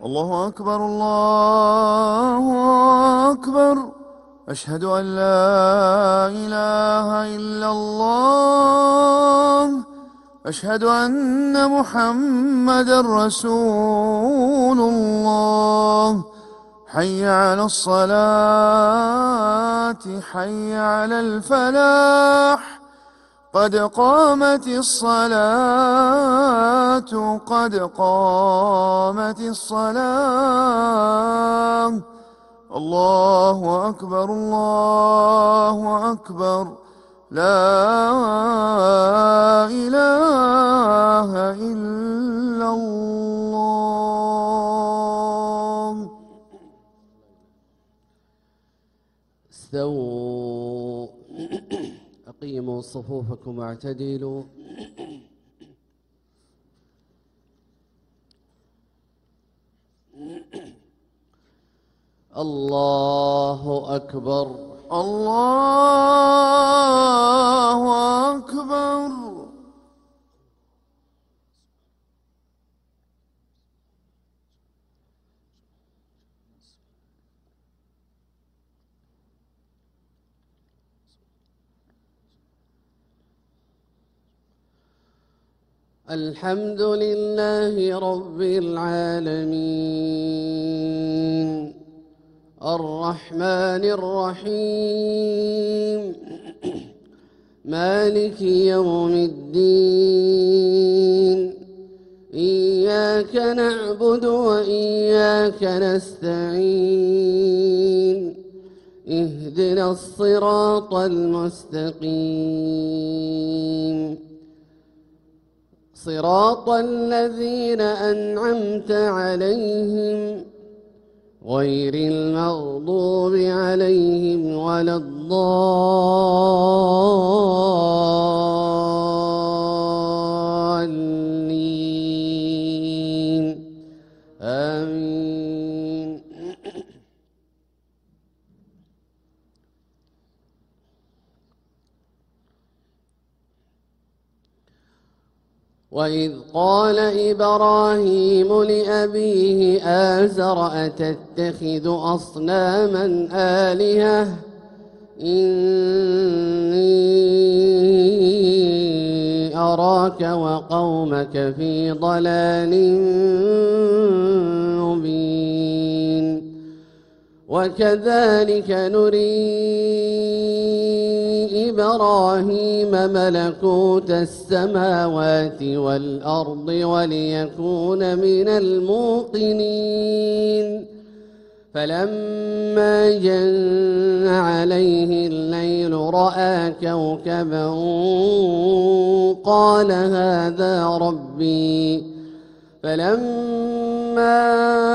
الله أكبر الله أكبر. أشهد أن لا إله إلا الله. أشهد أن محمدًا رسول الله. حي على الصلاة حي على الفلاح. قد قامت الصلاة قد قامت الصلاة. الله أكبر الله أكبر. لا إله إلا الله. استووا أقيموا صفوفكم واعتدلوا. الله أكبر الله أكبر. الحمد لله رب العالمين الرحمن الرحيم مالك يوم الدين. إياك نعبد وإياك نستعين. اهدنا الصراط المستقيم صراط الذين أنعمت عليهم غير المغضوب عليهم ولا الضالين. آمين. وإذ قال إبراهيم لأبيه آزر أتتخذ أصناما آلهة إني أراك وقومك في ضلال مبين. وكذلك نري إبراهيم ملكوت السماوات والأرض وليكون من الموقنين. فلما جن عليه الليل رأى كوكبا قال هذا ربي. فلما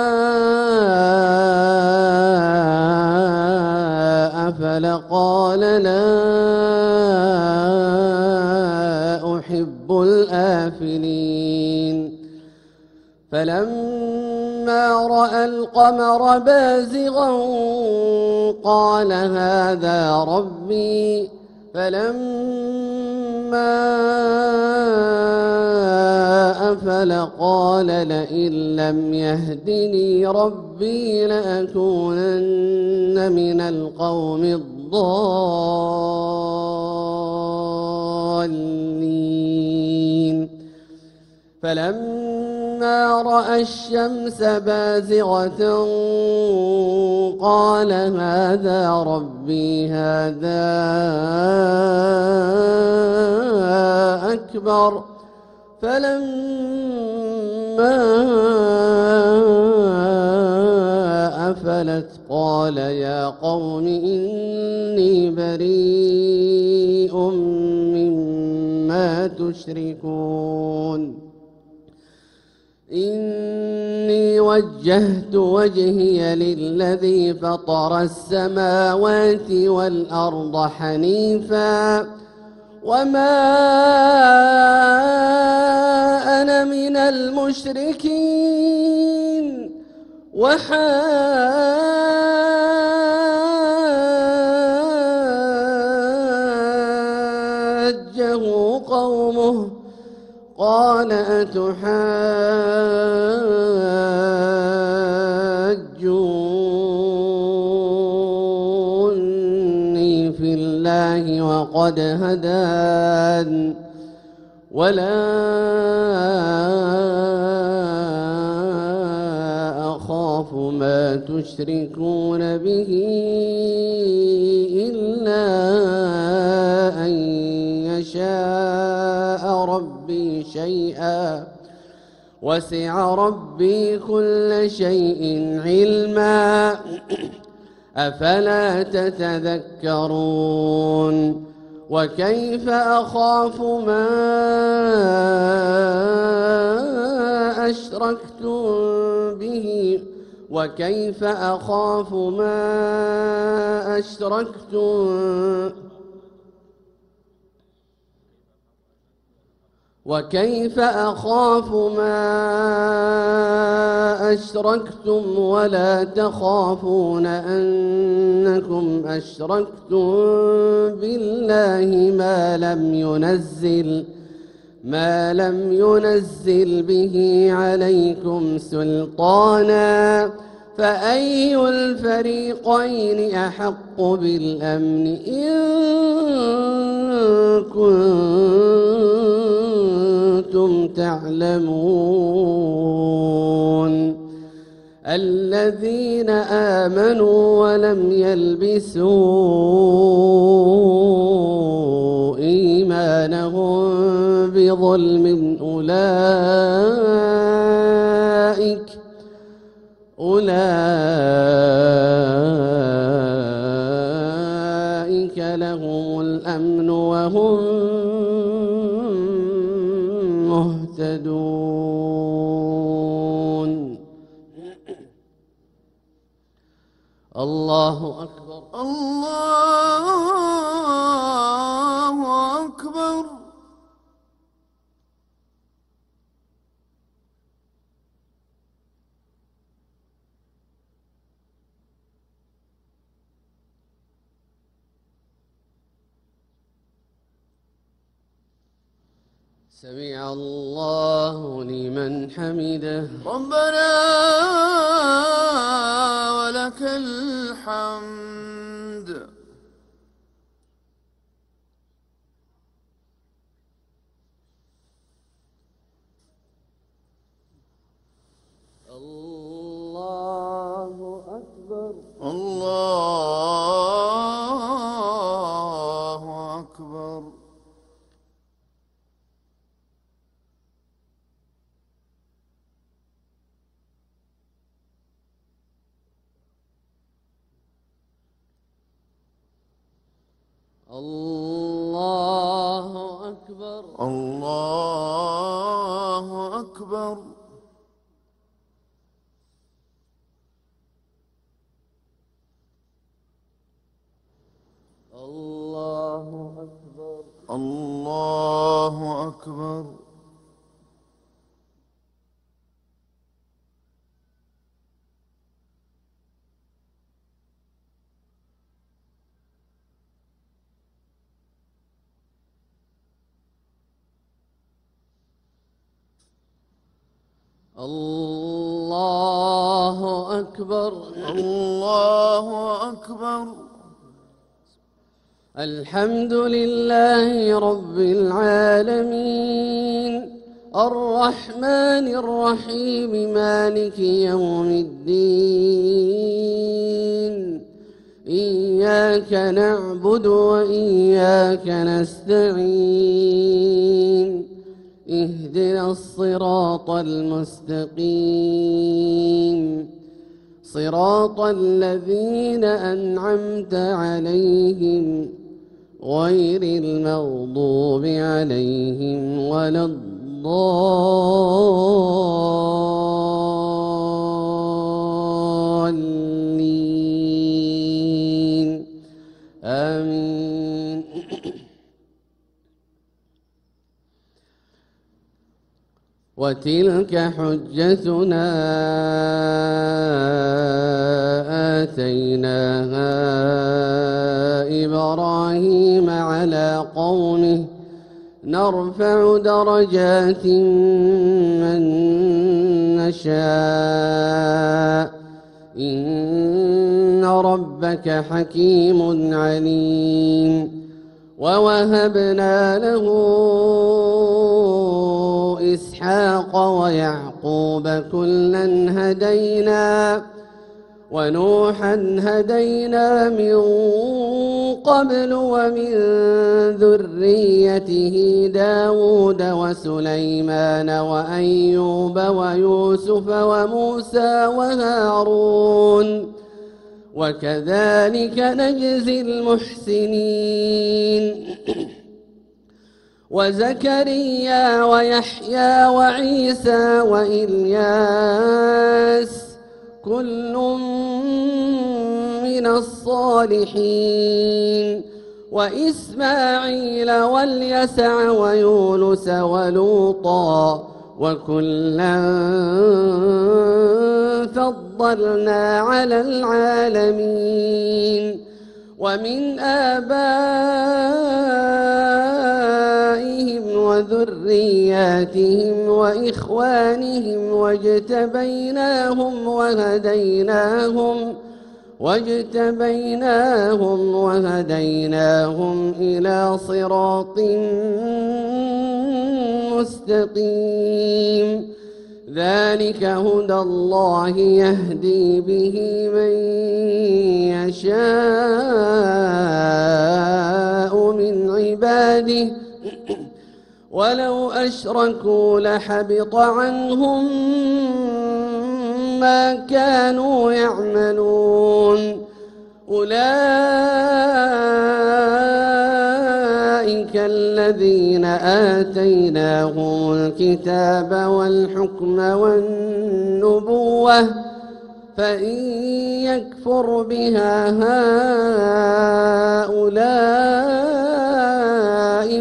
أفل قال لا أحب الآفلين. فلما رأى القمر بازغا قال هذا ربي. فلما أفل قال لئن لم يهدني ربي لأكونن من القوم الضالين. فلما رأى الشمس بازغة قال هذا ربي هذا أكبر. فلما أفلت قال يا قوم إني بريء مما تشركون. إني وجهت وجهي للذي فطر السماوات والأرض حنيفا وما أنا من المشركين. وحاجه قومه قال أتحاجوني وقد هدان ولا أخاف ما تشركون به إلا أن يشاء ربي شيئا وسع ربي كل شيء علما أفلا تتذكرون وكيف أخاف ما أشركتم به وكيف أخاف ما أشركتم ولا تخافون أنكم أشركتم بالله ما لم ينزل به عليكم سلطانا فأي الفريقين أحق بالأمن إن كنتم تعلمون الذين آمنوا ولم يلبسوا إيمانهم بظلم أولئك لهم الأمن وهم مهتدون الله أكبر الله أكبر. سمع الله لمن حمده ربنا ولك الحمد. الله أكبر الله أكبر. الله أكبر الله أكبر. الله أكبر الله أكبر. الله أكبر الله أكبر. الحمد لله رب العالمين الرحمن الرحيم مالك يوم الدين إياك نعبد وإياك نستعين اهدنا الصراط المستقيم صراط الذين أنعمت عليهم غير المغضوب عليهم ولا الضالين آمين. وتلك حجتنا آتيناها إبراهيم على قومه نرفع درجات من نشاء إن ربك حكيم عليم. ووهبنا له إسحاق ويعقوب كلا هدينا ونوحا هدينا من قبل ومن ذريته داود وسليمان وأيوب ويوسف وموسى وهارون وكذلك نجزي المحسنين وزكريا ويحيى وعيسى وإلياس كل من الصالحين وإسماعيل واليسع ويونس ولوطا وكلا فضلنا على العالمين ومن آبائهم وذرياتهم وإخوانهم واجتبيناهم وهديناهم إلى صراط مستقيم ذلك هدى الله يهدي به من يشاء من عباده ولو أشركوا لحبط عنهم ما كانوا يعملون أولئك الذين آتيناهم الكتاب والحكم والنبوة فإن يكفر بها هؤلاء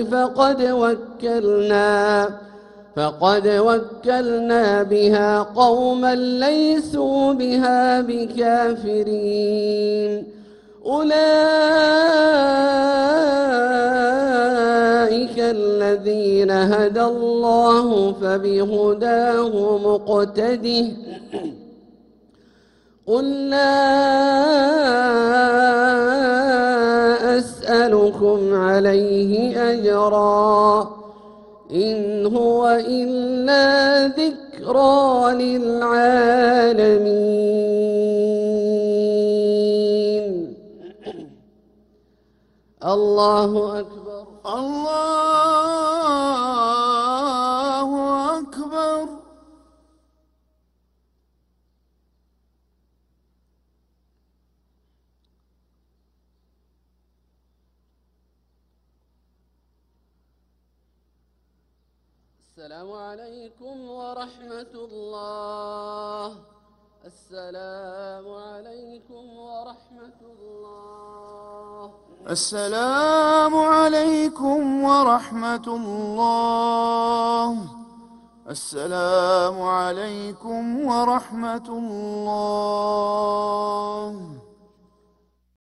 فقد وكلنا بها قوما ليسوا بها بكافرين أولئك الذين هدى الله فبهداه مقتده قل لا أسألكم عليه أجرا إن هو إلا ذكرى للعالمين الله أكبر الله أكبر. السلام عليكم ورحمة الله. السلام عليكم ورحمة الله. السلام عليكم ورحمة الله. السلام عليكم ورحمة الله.